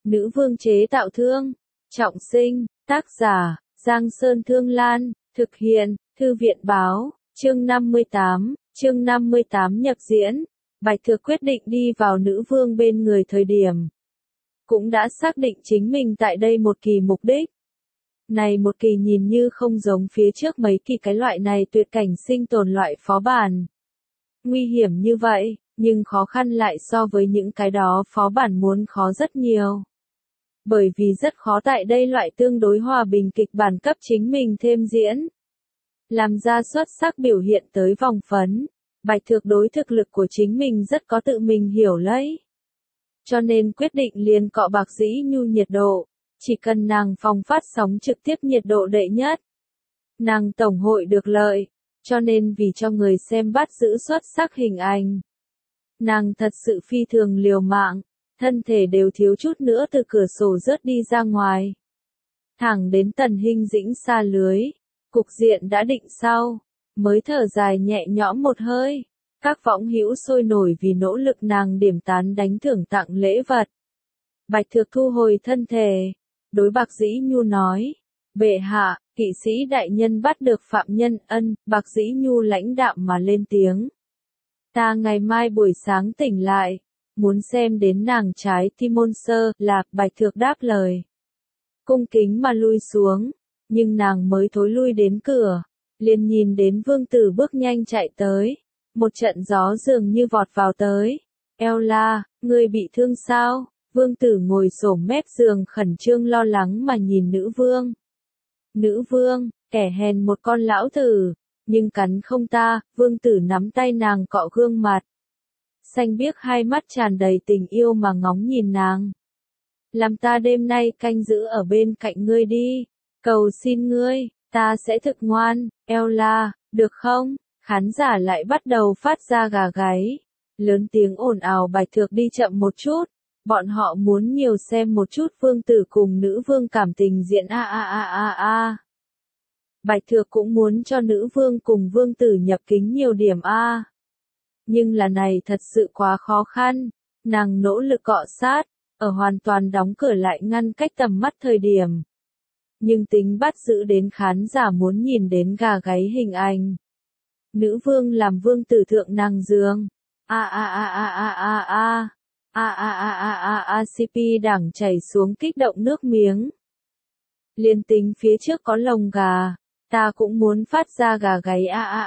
Nữ vương chế tạo thương. Trọng sinh. Tác giả, Giang Sơn Thương Lan. Thực hiện, Thư viện Báo. Chương 58 nhập diễn. Bạch Thược quyết định đi vào nữ vương bên người thời điểm. Cũng đã xác định chính mình tại đây một kỳ mục đích. Này một kỳ nhìn như không giống phía trước mấy kỳ cái loại này tuyệt cảnh sinh tồn loại phó bản. Nguy hiểm như vậy, nhưng khó khăn lại so với những cái đó phó bản muốn khó rất nhiều. Bởi vì rất khó tại đây loại tương đối hòa bình kịch bản cấp chính mình thêm diễn. Làm ra xuất sắc biểu hiện tới vòng phấn, Bạch Thược đối thực lực của chính mình rất có tự mình hiểu lấy. Cho nên quyết định liền cọ Bạc Dĩ Nhu nhiệt độ, chỉ cần nàng phòng phát sóng trực tiếp nhiệt độ đệ nhất. Nàng tổng hội được lợi, cho nên vì cho người xem bắt giữ xuất sắc hình ảnh. Nàng thật sự phi thường liều mạng, thân thể đều thiếu chút nữa từ cửa sổ rớt đi ra ngoài. Thẳng đến Tần Hinh Dĩnh xa lưới, cục diện đã định sau, mới thở dài nhẹ nhõm một hơi. Các võng hữu sôi nổi vì nỗ lực nàng điểm tán đánh thưởng tặng lễ vật. Bạch Thược thu hồi thân thể, đối Bạc Dĩ Nhu nói, bệ hạ, kỵ sĩ đại nhân bắt được phạm nhân ân, Bạc Dĩ Nhu lãnh đạm mà lên tiếng. Ta ngày mai buổi sáng tỉnh lại, muốn xem đến nàng trái tim môn sơ, lạc, Bạch Thược đáp lời. Cung kính mà lui xuống, nhưng nàng mới thối lui đến cửa, liền nhìn đến vương tử bước nhanh chạy tới. Một trận gió dường như vọt vào tới. Ella, ngươi bị thương sao? Vương tử ngồi xổm mép giường khẩn trương lo lắng mà nhìn nữ vương. Nữ vương, kẻ hèn một con lão tử, nhưng cắn không ta, vương tử nắm tay nàng cọ gương mặt. Xanh biếc hai mắt tràn đầy tình yêu mà ngóng nhìn nàng. Làm ta đêm nay canh giữ ở bên cạnh ngươi đi, cầu xin ngươi, ta sẽ thực ngoan, Ella, được không? Khán giả lại bắt đầu phát ra gà gáy, lớn tiếng ồn ào. Bạch Thược đi chậm một chút, bọn họ muốn nhiều xem một chút vương tử cùng nữ vương cảm tình diễn a. Bạch Thược cũng muốn cho nữ vương cùng vương tử nhập kính nhiều điểm a. Nhưng là này thật sự quá khó khăn, nàng nỗ lực cọ sát, ở hoàn toàn đóng cửa lại ngăn cách tầm mắt thời điểm. Nhưng tính bắt giữ đến khán giả muốn nhìn đến gà gáy hình ảnh. Nữ vương làm vương tử thượng nàng giường. CP đảng chảy xuống kích động nước miếng. Liên tính phía trước có lồng gà, ta cũng muốn phát ra gà gáy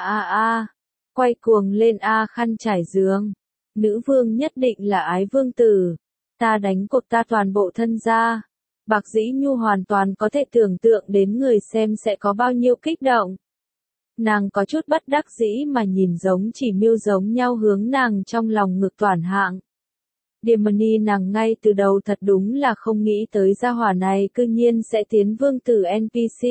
Quay cuồng lên khăn trải giường. Nữ vương nhất định là ái vương tử. Ta đánh cột ta toàn bộ thân ra. Bạc Dĩ Nhu hoàn toàn có thể tưởng tượng đến người xem sẽ có bao nhiêu kích động. Nàng có chút bất đắc dĩ mà nhìn giống chỉ miêu giống nhau hướng nàng trong lòng ngực toàn hạng. Điềmani nàng ngay từ đầu thật đúng là không nghĩ tới gia hỏa này cư nhiên sẽ tiến vương tử NPC.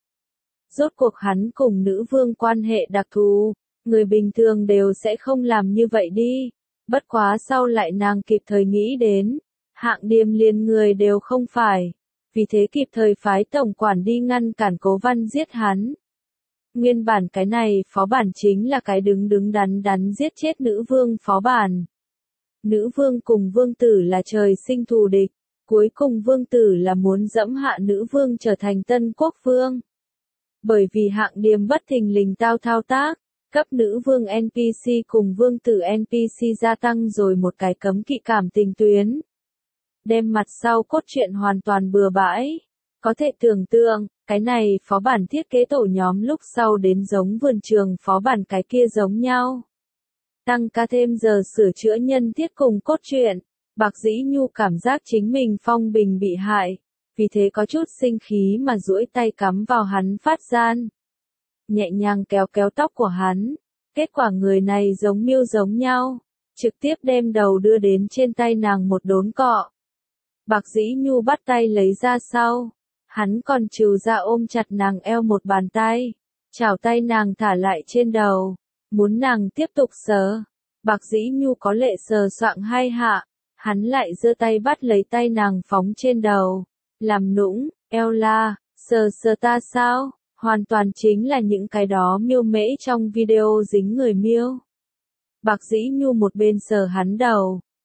Rốt cuộc hắn cùng nữ vương quan hệ đặc thù, người bình thường đều sẽ không làm như vậy đi. Bất quá sau lại nàng kịp thời nghĩ đến, hạng điềm liền người đều không phải. Vì thế kịp thời phái tổng quản đi ngăn cản Cố Văn giết hắn. Nguyên bản cái này phó bản chính là cái đứng đắn giết chết nữ vương phó bản. Nữ vương cùng vương tử là trời sinh thù địch, cuối cùng vương tử là muốn dẫm hạ nữ vương trở thành tân quốc vương. Bởi vì hạng điềm bất thình lình thao tác, cấp nữ vương NPC cùng vương tử NPC gia tăng rồi một cái cấm kỵ cảm tình tuyến. Đem mặt sau cốt truyện hoàn toàn bừa bãi. Có thể tưởng tượng, cái này phó bản thiết kế tổ nhóm lúc sau đến giống vườn trường phó bản cái kia giống nhau. Tăng ca thêm giờ sửa chữa nhân thiết cùng cốt truyện, Bạc Dĩ Nhu cảm giác chính mình phong bình bị hại, vì thế có chút sinh khí mà duỗi tay cắm vào hắn phát gian. Nhẹ nhàng kéo tóc của hắn, kết quả người này giống miêu giống nhau, trực tiếp đem đầu đưa đến trên tay nàng một đốn cọ. Bạc Dĩ Nhu bắt tay lấy ra sau. Hắn còn trừ ra ôm chặt nàng eo một bàn tay, chảo tay nàng thả lại trên đầu, muốn nàng tiếp tục sờ. Bạc Dĩ Nhu có lệ sờ soạng hai hạ, hắn lại giơ tay bắt lấy tay nàng phóng trên đầu, làm nũng, Ella, sờ ta sao? Hoàn toàn chính là những cái đó miêu mễ trong video dính người miêu. Bạc Dĩ Nhu một bên sờ hắn đầu,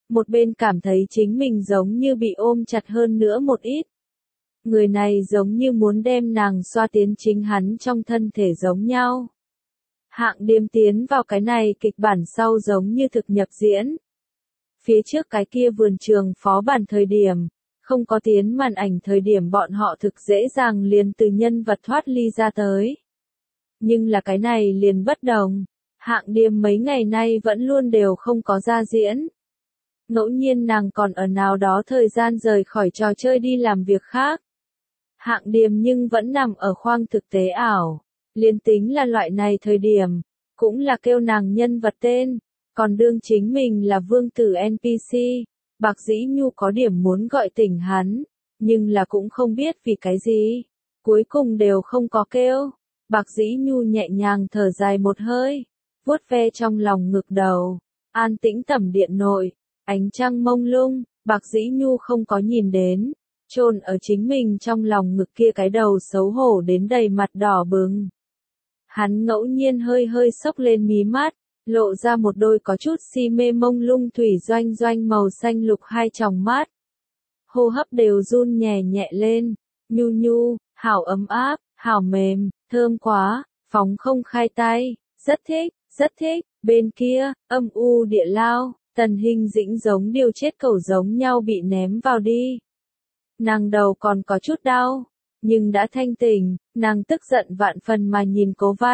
một bên cảm thấy chính mình giống như bị ôm chặt hơn nữa một ít. Người này giống như muốn đem nàng xoa tiến chính hắn trong thân thể giống nhau. Hạng Điềm tiến vào cái này kịch bản sau giống như thực nhập diễn. Phía trước cái kia vườn trường phó bản thời điểm, không có tiến màn ảnh thời điểm bọn họ thực dễ dàng liền từ nhân vật thoát ly ra tới. Nhưng là cái này liền bất đồng. Hạng Điềm mấy ngày nay vẫn luôn đều không có ra diễn. Ngẫu nhiên nàng còn ở nào đó thời gian rời khỏi trò chơi đi làm việc khác. Hạng Điềm nhưng vẫn nằm ở khoang thực tế ảo. Liên tính là loại này thời điểm, cũng là kêu nàng nhân vật tên, còn đương chính mình là vương tử NPC. Bạc Dĩ Nhu có điểm muốn gọi tỉnh hắn, nhưng là cũng không biết vì cái gì. Cuối cùng đều không có kêu. Bạc Dĩ Nhu nhẹ nhàng thở dài một hơi, vuốt ve trong lòng ngực đầu. An tĩnh tẩm điện nội, ánh trăng mông lung, Bạc Dĩ Nhu không có nhìn đến, chôn ở chính mình trong lòng ngực kia cái đầu xấu hổ đến đầy mặt đỏ bừng. Hắn ngẫu nhiên hơi hơi xốc lên mí mắt, lộ ra một đôi có chút si mê mông lung thủy doanh doanh màu xanh lục hai tròng mắt. Hô hấp đều run nhẹ nhẹ lên, nhu nhu, hảo ấm áp, hảo mềm, thơm quá, phóng không khai tay, rất thích, bên kia, âm u địa lao, Tần Hinh Dĩnh giống điều chết cẩu giống nhau bị ném vào đi. Nàng đầu còn có chút đau, nhưng đã thanh tỉnh, nàng tức giận vạn phần mà nhìn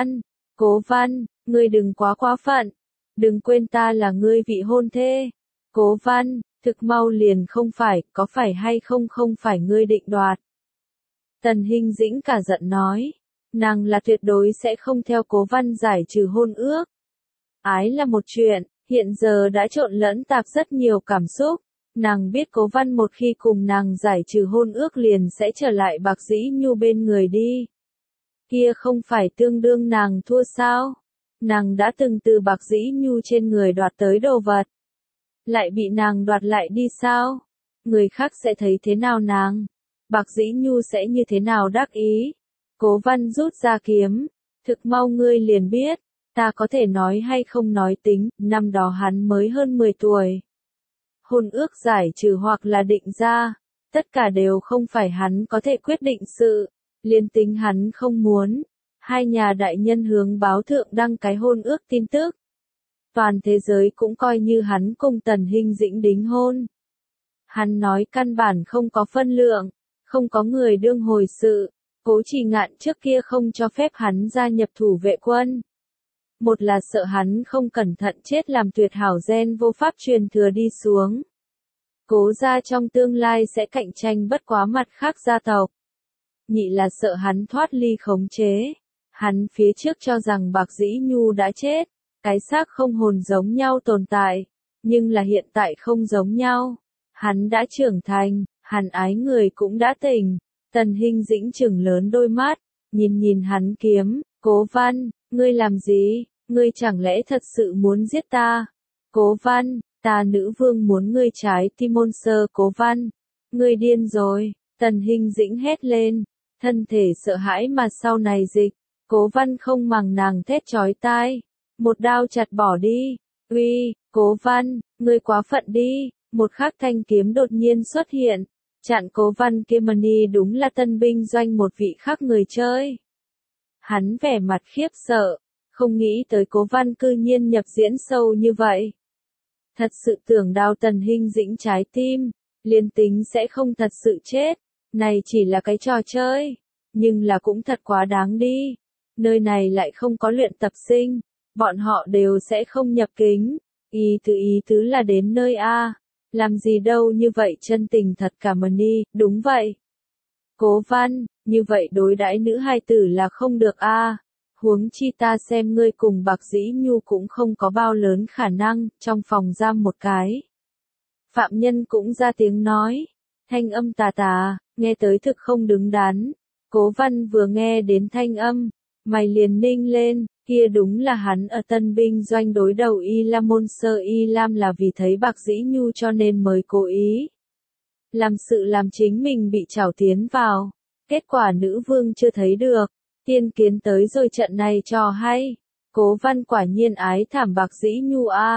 Cố Văn, ngươi đừng quá phận, đừng quên ta là ngươi vị hôn thê. Cố Văn, thực mau liền không phải, có phải hay không phải ngươi định đoạt. Tần Hinh Dĩnh cả giận nói, nàng là tuyệt đối sẽ không theo Cố Văn giải trừ hôn ước. Ái là một chuyện, hiện giờ đã trộn lẫn tạp rất nhiều cảm xúc. Nàng biết Cố Văn một khi cùng nàng giải trừ hôn ước liền sẽ trở lại Bạc Dĩ Nhu bên người đi. Kia không phải tương đương nàng thua sao? Nàng đã từng từ Bạc Dĩ Nhu trên người đoạt tới đồ vật. Lại bị nàng đoạt lại đi sao? Người khác sẽ thấy thế nào nàng? Bạc Dĩ Nhu sẽ như thế nào đắc ý? Cố Văn rút ra kiếm. Thực mau ngươi liền biết, ta có thể nói hay không nói tính, năm đó hắn mới hơn 10 tuổi. Hôn ước giải trừ hoặc là định ra, tất cả đều không phải hắn có thể quyết định sự, liên tính hắn không muốn. Hai nhà đại nhân hướng báo thượng đăng cái hôn ước tin tức. Toàn thế giới cũng coi như hắn cùng Tần Hinh Dĩnh đính hôn. Hắn nói căn bản không có phân lượng, không có người đương hồi sự, Cố Trì Ngạn trước kia không cho phép hắn gia nhập thủ vệ quân. Một là sợ hắn không cẩn thận chết làm tuyệt hảo gen vô pháp truyền thừa đi xuống. Cố gia trong tương lai sẽ cạnh tranh bất quá mặt khác gia tộc. Nhị là sợ hắn thoát ly khống chế. Hắn phía trước cho rằng Bạc Dĩ Nhu đã chết, cái xác không hồn giống nhau tồn tại, nhưng là hiện tại không giống nhau. Hắn đã trưởng thành, hắn ái người cũng đã tỉnh. Tần Hinh Dĩnh trừng lớn đôi mắt, nhìn hắn kiếm, Cố Văn, ngươi làm gì, ngươi chẳng lẽ thật sự muốn giết ta? Cố Văn, ta nữ vương muốn ngươi trái tim môn sơ. Cố Văn, ngươi điên rồi, Tần Hinh Dĩnh hét lên, thân thể sợ hãi mà sau này dịch. Cố Văn không màng nàng thét chói tai, một đao chặt bỏ đi. Uy, Cố Văn, ngươi quá phận đi. Một khắc thanh kiếm đột nhiên xuất hiện, chặn Cố Văn kia mà đi, đúng là tân binh doanh một vị khác người chơi. Hắn vẻ mặt khiếp sợ, không nghĩ tới Cố Văn cư nhiên nhập diễn sâu như vậy. Thật sự tưởng đao Tần Hinh Dĩnh trái tim, liên tính sẽ không thật sự chết, này chỉ là cái trò chơi, nhưng là cũng thật quá đáng đi. Nơi này lại không có luyện tập sinh, bọn họ đều sẽ không nhập kính, ý tứ là đến nơi A, làm gì đâu như vậy chân tình thật cả mà đi, đúng vậy. Cố Văn, như vậy đối đãi nữ hài tử là không được A, huống chi ta xem ngươi cùng Bạc Dĩ Nhu cũng không có bao lớn khả năng, trong phòng giam một cái. Phạm nhân cũng ra tiếng nói, thanh âm tà, nghe tới thực không đứng đắn. Cố Văn vừa nghe đến thanh âm, mày liền ninh lên, kia đúng là hắn ở tân binh doanh đối đầu Y Lam môn sơ. Y Lam là vì thấy Bạc Dĩ Nhu cho nên mới cố ý. Làm sự làm chính mình bị trảo tiến vào, kết quả nữ vương chưa thấy được, tiên kiến tới rồi trận này cho hay. Cố Văn quả nhiên ái thảm Bạc Dĩ Nhu A,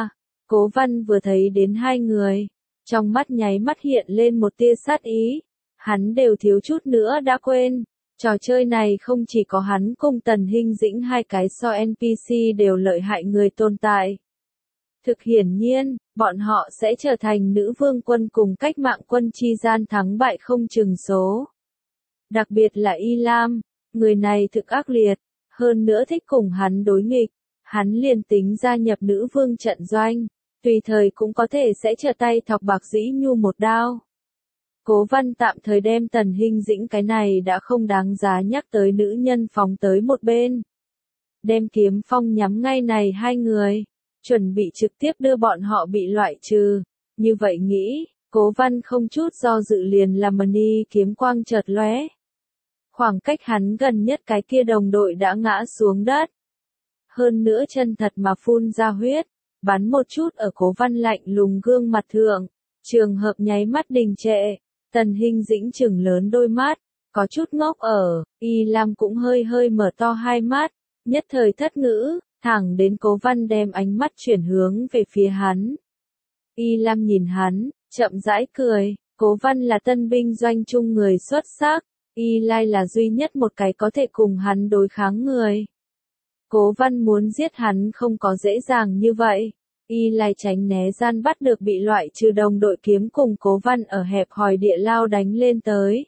Cố Văn vừa thấy đến hai người, trong mắt nháy mắt hiện lên một tia sát ý, hắn đều thiếu chút nữa đã quên. Trò chơi này không chỉ có hắn cùng Tần Hinh Dĩnh hai cái so NPC đều lợi hại người tồn tại. Thực hiển nhiên, bọn họ sẽ trở thành nữ vương quân cùng cách mạng quân chi gian thắng bại không chừng số. Đặc biệt là Y Lam, người này thực ác liệt, hơn nữa thích cùng hắn đối nghịch, hắn liền tính gia nhập nữ vương trận doanh, tùy thời cũng có thể sẽ trở tay thọc bạc Dĩ Nhu một đao. Cố Văn tạm thời đem Tần Hinh Dĩnh cái này đã không đáng giá nhắc tới nữ nhân phóng tới một bên. Đem kiếm phong nhắm ngay này hai người, chuẩn bị trực tiếp đưa bọn họ bị loại trừ. Như vậy nghĩ, Cố Văn không chút do dự liền làm mani kiếm quang chợt lóe. Khoảng cách hắn gần nhất cái kia đồng đội đã ngã xuống đất. Hơn nữa chân thật mà phun ra huyết, bắn một chút ở Cố Văn lạnh lùng gương mặt thượng. Trường hợp nháy mắt đình trệ. Tần Hinh Dĩnh chừng lớn đôi mắt, có chút ngốc ở, Y Lam cũng hơi hơi mở to hai mắt, nhất thời thất ngữ, thẳng đến Cố Văn đem ánh mắt chuyển hướng về phía hắn. Y Lam nhìn hắn, chậm rãi cười, Cố Văn là tân binh doanh trung người xuất sắc, Y Lai là duy nhất một cái có thể cùng hắn đối kháng người. Cố Văn muốn giết hắn không có dễ dàng như vậy. Y Lai tránh né gian bắt được bị loại trừ đồng đội kiếm cùng Cố Văn ở hẹp hòi địa lao đánh lên tới.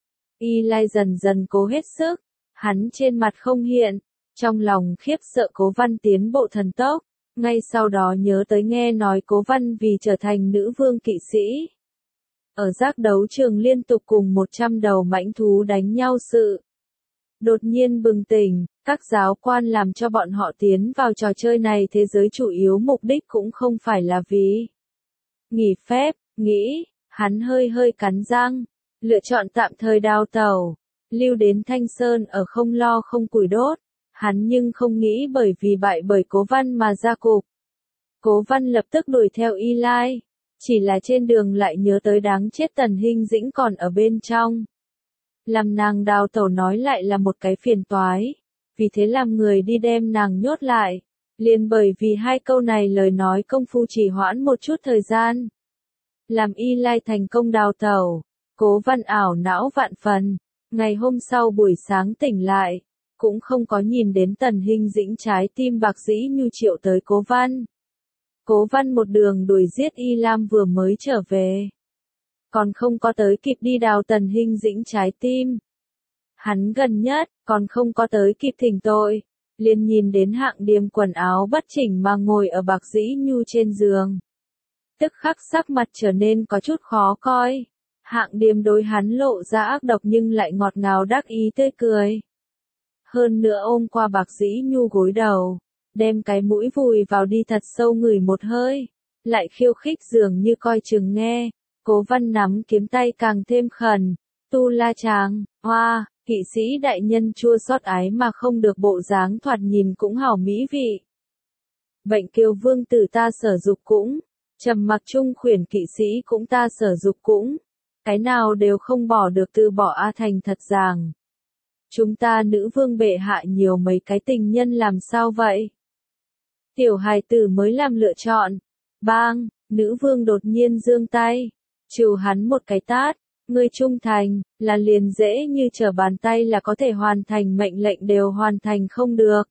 Y Lai dần dần cố hết sức, hắn trên mặt không hiện, trong lòng khiếp sợ Cố Văn tiến bộ thần tốc, ngay sau đó nhớ tới nghe nói Cố Văn vì trở thành nữ vương kỵ sĩ. Ở giác đấu trường liên tục cùng 100 đầu mãnh thú đánh nhau sự. Đột nhiên bừng tỉnh, các giáo quan làm cho bọn họ tiến vào trò chơi này thế giới chủ yếu mục đích cũng không phải là vì nghỉ phép, nghĩ, hắn hơi hơi cắn răng, lựa chọn tạm thời đào tẩu, lưu đến Thanh Sơn ở không lo không củi đốt, hắn nhưng không nghĩ bởi vì bại bởi Cố Văn mà ra cục. Cố Văn lập tức đuổi theo Y Lai, chỉ là trên đường lại nhớ tới đáng chết Tần Hinh Dĩnh còn ở bên trong. Làm nàng đào tẩu nói lại là một cái phiền toái, vì thế làm người đi đem nàng nhốt lại, liền bởi vì hai câu này lời nói công phu trì hoãn một chút thời gian. Làm Y Lai thành công đào tẩu, Cố Văn ảo não vạn phần, ngày hôm sau buổi sáng tỉnh lại, cũng không có nhìn đến Tần Hinh Dĩnh trái tim bạc Dĩ Nhu triệu tới Cố Văn. Cố Văn một đường đuổi giết Y Lam vừa mới trở về. Còn không có tới kịp đi đào Tần Hinh Dĩnh trái tim. Hắn gần nhất, còn không có tới kịp thỉnh tội, liền nhìn đến Hạng Điềm quần áo bất chỉnh mà ngồi ở bạc Dĩ Nhu trên giường. Tức khắc sắc mặt trở nên có chút khó coi. Hạng Điềm đối hắn lộ ra ác độc nhưng lại ngọt ngào đắc ý tươi cười. Hơn nữa ôm qua bạc Dĩ Nhu gối đầu, đem cái mũi vùi vào đi thật sâu ngửi một hơi, lại khiêu khích dường như coi chừng nghe. Cố Văn nắm kiếm tay càng thêm khẩn, tu la chàng, hoa, kỵ sĩ đại nhân chua xót ái mà không được bộ dáng thoạt nhìn cũng hảo mỹ vị. Bệnh kiều vương tử ta sở dục cũng, trầm mặc trung khuyển kỵ sĩ cũng ta sở dục cũng, cái nào đều không bỏ được từ bỏ A Thành thật ràng. Chúng ta nữ vương bệ hạ nhiều mấy cái tình nhân làm sao vậy? Tiểu hài tử mới làm lựa chọn. Bang, nữ vương đột nhiên giương tay, trừ hắn một cái tát, ngươi trung thành, là liền dễ như trở bàn tay là có thể hoàn thành mệnh lệnh đều hoàn thành không được.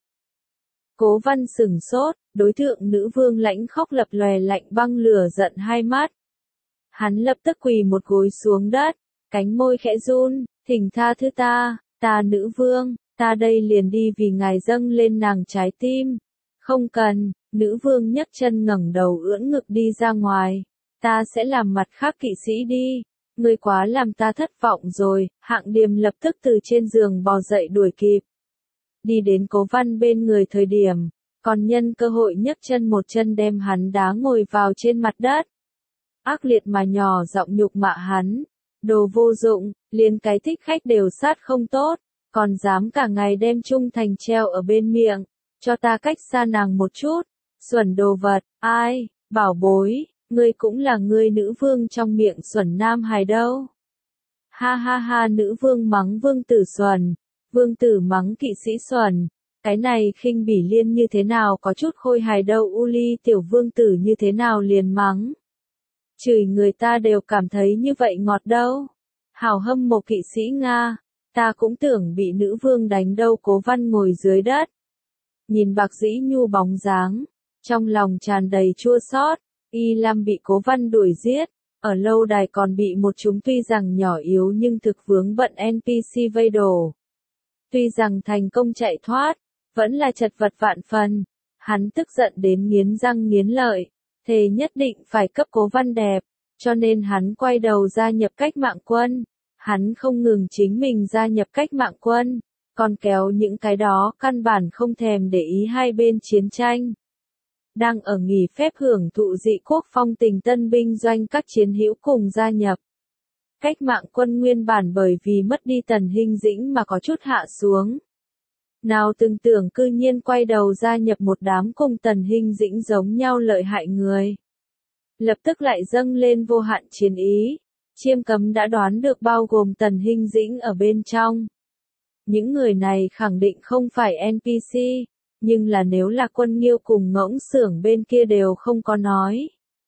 Cố Văn sửng sốt, đối tượng nữ vương lãnh khóc lập lòe lạnh băng lửa giận hai mắt. Hắn lập tức quỳ một gối xuống đất, cánh môi khẽ run, thỉnh tha thứ ta, ta nữ vương, ta đây liền đi vì ngài dâng lên nàng trái tim. Không cần, nữ vương nhấc chân ngẩng đầu ưỡn ngực đi ra ngoài, ta sẽ làm mặt khác kỵ sĩ đi, ngươi quá làm ta thất vọng rồi. Hạng Điềm lập tức từ trên giường bò dậy đuổi kịp. Đi đến Cố Văn bên người thời điểm, còn nhân cơ hội nhấc chân một chân đem hắn đá ngồi vào trên mặt đất. Ác liệt mà nhỏ giọng nhục mạ hắn, đồ vô dụng, liền cái thích khách đều sát không tốt, còn dám cả ngày đem trung thành treo ở bên miệng, cho ta cách xa nàng một chút, xuẩn đồ vật, ai, bảo bối, ngươi cũng là ngươi nữ vương trong miệng xuẩn nam hài đâu. Ha ha ha, nữ vương mắng vương tử xuẩn, vương tử mắng kỵ sĩ xuẩn, Cái này khinh bỉ Liên như thế nào có chút khôi hài đâu, Uli tiểu vương tử như thế nào liền mắng. Chửi người ta đều cảm thấy như vậy ngọt đâu. Hảo hâm mộ kỵ sĩ Nga, ta cũng tưởng bị nữ vương đánh đâu. Cố Văn ngồi dưới đất, nhìn Bạc Dĩ Nhu bóng dáng, trong lòng tràn đầy chua xót. Y Lam bị Cố Văn đuổi giết, ở lâu đài còn bị một chúng tuy rằng nhỏ yếu nhưng thực vướng bận NPC vây đổ. Tuy rằng thành công chạy thoát, vẫn là chật vật vạn phần. Hắn tức giận đến nghiến răng nghiến lợi, thề nhất định phải cấp Cố Văn đẹp, cho nên hắn quay đầu gia nhập cách mạng quân. Hắn không ngừng chính mình gia nhập cách mạng quân, còn kéo những cái đó căn bản không thèm để ý hai bên chiến tranh. Đang ở nghỉ phép hưởng thụ dị quốc phong tình tân binh doanh các chiến hữu cùng gia nhập. Cách mạng quân nguyên bản bởi vì mất đi Tần Hinh Dĩnh mà có chút hạ xuống. Nào từng tưởng cư nhiên quay đầu gia nhập một đám cùng Tần Hinh Dĩnh giống nhau lợi hại người. Lập tức lại dâng lên vô hạn chiến ý. Chiêm Cấm đã đoán được bao gồm Tần Hinh Dĩnh ở bên trong. Những người này khẳng định không phải NPC, nhưng là nếu là Quân Nghiêu cùng Ngỗng Xưởng bên kia đều không có nói.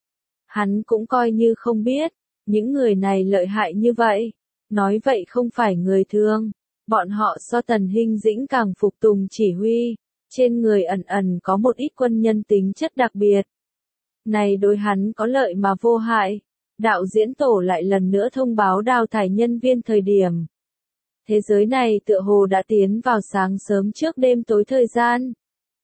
Hắn cũng coi như không biết, những người này lợi hại như vậy. Nói vậy không phải người thường, bọn họ so Tần Hinh Dĩnh càng phục tùng chỉ huy, trên người ẩn ẩn có một ít quân nhân tính chất đặc biệt. Này đối hắn có lợi mà vô hại. Đạo diễn tổ lại lần nữa thông báo đào thải nhân viên thời điểm. Thế giới này tựa hồ đã tiến vào sáng sớm trước đêm tối thời gian.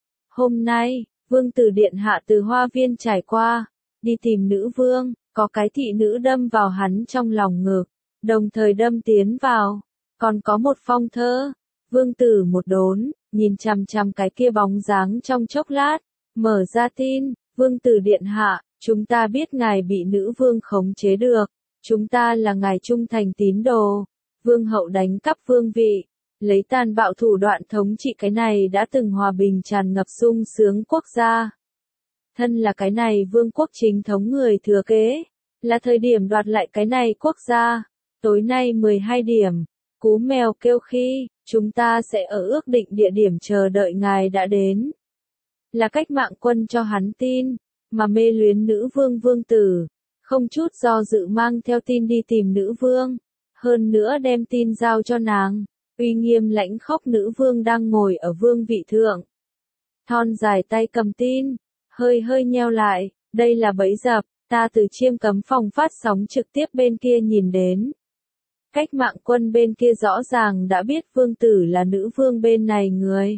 Hôm nay, vương tử điện hạ từ hoa viên trải qua, đi tìm nữ vương, có cái thị nữ đâm vào hắn trong lòng ngực, đồng thời đâm tiến vào, còn có một phong thơ. Vương tử một đốn, nhìn chằm chằm cái kia bóng dáng trong chốc lát, mở ra tin, vương tử điện hạ. Chúng ta biết ngài bị nữ vương khống chế được, chúng ta là ngài trung thành tín đồ. Vương hậu đánh cắp vương vị, lấy tàn bạo thủ đoạn thống trị cái này đã từng hòa bình tràn ngập sung sướng quốc gia. Thân là cái này vương quốc chính thống người thừa kế, là thời điểm đoạt lại cái này quốc gia. Tối nay 12 điểm, cú mèo kêu khi, chúng ta sẽ ở ước định địa điểm chờ đợi ngài đã đến. Là cách mạng quân cho hắn tin. Mà mê luyến nữ vương vương tử, không chút do dự mang theo tin đi tìm nữ vương, hơn nữa đem tin giao cho nàng. Uy nghiêm lãnh khốc nữ vương đang ngồi ở vương vị thượng. Thon dài tay cầm tin, hơi hơi nheo lại, đây là bẫy dập, ta từ Chiêm Cấm phòng phát sóng trực tiếp bên kia nhìn đến. Cách mạng quân bên kia rõ ràng đã biết vương tử là nữ vương bên này người.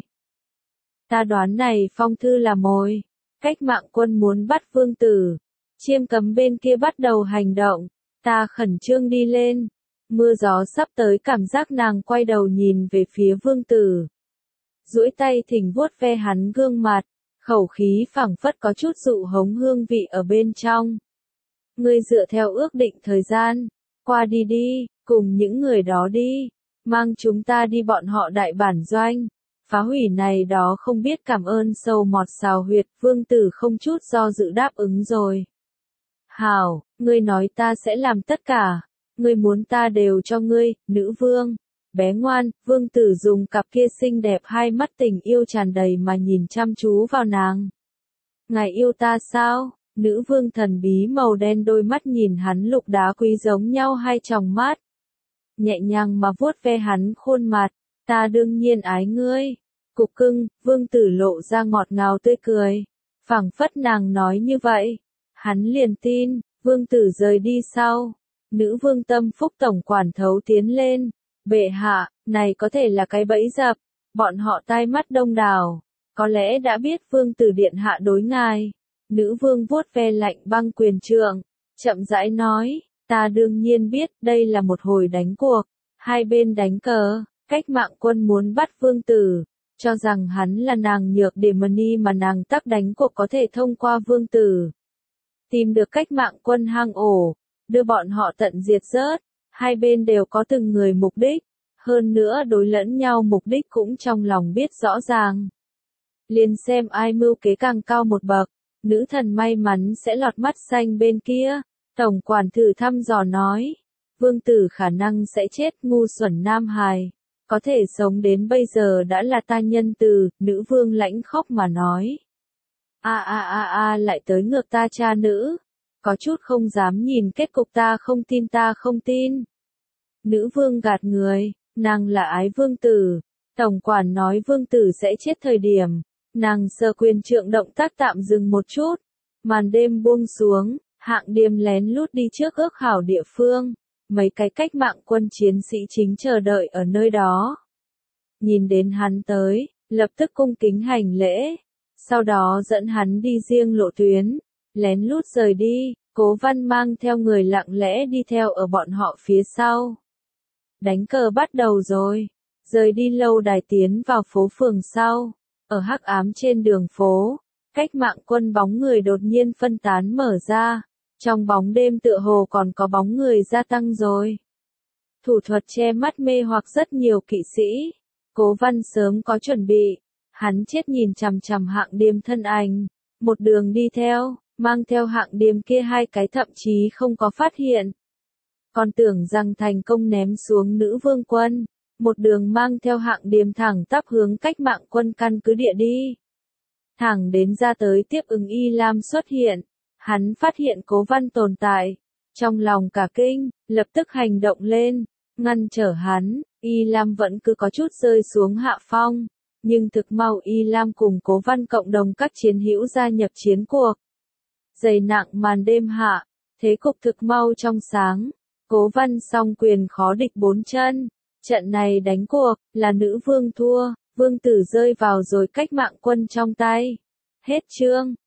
Ta đoán này phong thư là mồi. Cách mạng quân muốn bắt vương tử. Chiêm Cấm bên kia bắt đầu hành động. Ta khẩn trương đi lên. Mưa gió sắp tới, cảm giác nàng quay đầu nhìn về phía vương tử. Duỗi tay thỉnh vuốt ve hắn gương mặt. Khẩu khí phảng phất có chút dụ hống hương vị ở bên trong. Ngươi dựa theo ước định thời gian. Qua đi đi, cùng những người đó đi. Mang chúng ta đi bọn họ đại bản doanh. Phá hủy này đó không biết cảm ơn sâu mọt xào huyệt, vương tử không chút do dự đáp ứng rồi. Hảo, ngươi nói ta sẽ làm tất cả, ngươi muốn ta đều cho ngươi, nữ vương. Bé ngoan, vương tử dùng cặp kia xinh đẹp hai mắt tình yêu tràn đầy mà nhìn chăm chú vào nàng. Ngài yêu ta sao? Nữ vương thần bí màu đen đôi mắt nhìn hắn lục đá quý giống nhau hai tròng mắt. Nhẹ nhàng mà vuốt ve hắn khuôn mặt, ta đương nhiên ái ngươi. Cục cưng, vương tử lộ ra ngọt ngào tươi cười. Phảng phất nàng nói như vậy. Hắn liền tin, vương tử rời đi sau. Nữ vương tâm phúc tổng quản thấu tiến lên. Bệ hạ, này có thể là cái bẫy dập. Bọn họ tai mắt đông đảo. Có lẽ đã biết vương tử điện hạ đối ngài. Nữ vương vuốt ve lạnh băng quyền trượng. Chậm rãi nói, ta đương nhiên biết đây là một hồi đánh cuộc. Hai bên đánh cờ, cách mạng quân muốn bắt vương tử. Cho rằng hắn là nàng nhược để money mà nàng tắc đánh cuộc có thể thông qua vương tử. Tìm được cách mạng quân hang ổ, đưa bọn họ tận diệt rớt, hai bên đều có từng người mục đích, hơn nữa đối lẫn nhau mục đích cũng trong lòng biết rõ ràng. Liền xem ai mưu kế càng cao một bậc, nữ thần may mắn sẽ lọt mắt xanh bên kia, tổng quản thử thăm dò nói, vương tử khả năng sẽ chết, ngu xuẩn nam hài. có thể sống đến bây giờ đã là ta nhân từ, nữ vương lãnh khóc mà nói. Lại tới ngược ta cha nữ, có chút không dám nhìn kết cục ta không tin. Nữ vương gạt người, nàng là ái vương tử, tổng quản nói vương tử sẽ chết thời điểm, nàng sờ quyền trượng động tác tạm dừng một chút, màn đêm buông xuống, Hạng Điềm lén lút đi trước ước hảo địa phương, mấy cái cách mạng quân chiến sĩ chính chờ đợi ở nơi đó. Nhìn đến hắn tới, lập tức cung kính hành lễ, sau đó dẫn hắn đi riêng lộ tuyến, lén lút rời đi, Cố Văn mang theo người lặng lẽ đi theo ở bọn họ phía sau. Đánh cờ bắt đầu rồi, rời đi lâu đài tiến vào phố phường sau, ở hắc ám trên đường phố, cách mạng quân bóng người đột nhiên phân tán mở ra, trong bóng đêm tựa hồ còn có bóng người gia tăng rồi. Thủ thuật che mắt mê hoặc rất nhiều kỵ sĩ, Cố Văn sớm có chuẩn bị, hắn chết nhìn chằm chằm Hạng Điềm thân ảnh, một đường đi theo, mang theo Hạng Điềm kia hai cái thậm chí không có phát hiện. Còn tưởng rằng thành công ném xuống nữ vương quân, một đường mang theo Hạng Điềm thẳng tắp hướng cách mạng quân căn cứ địa đi. Thẳng đến ra tới tiếp ứng Y Lam xuất hiện, hắn phát hiện Cố Văn tồn tại, trong lòng cả kinh, lập tức hành động lên, ngăn trở hắn. Y Lam vẫn cứ có chút rơi xuống hạ phong, nhưng thực mau Y Lam cùng Cố Văn cộng đồng các chiến hữu gia nhập chiến cuộc. Dày nặng màn đêm hạ, thế cục thực mau trong sáng, Cố Văn song quyền khó địch bốn chân, trận này đánh cuộc, là nữ vương thua, vương tử rơi vào rồi cách mạng quân trong tay. Hết chương.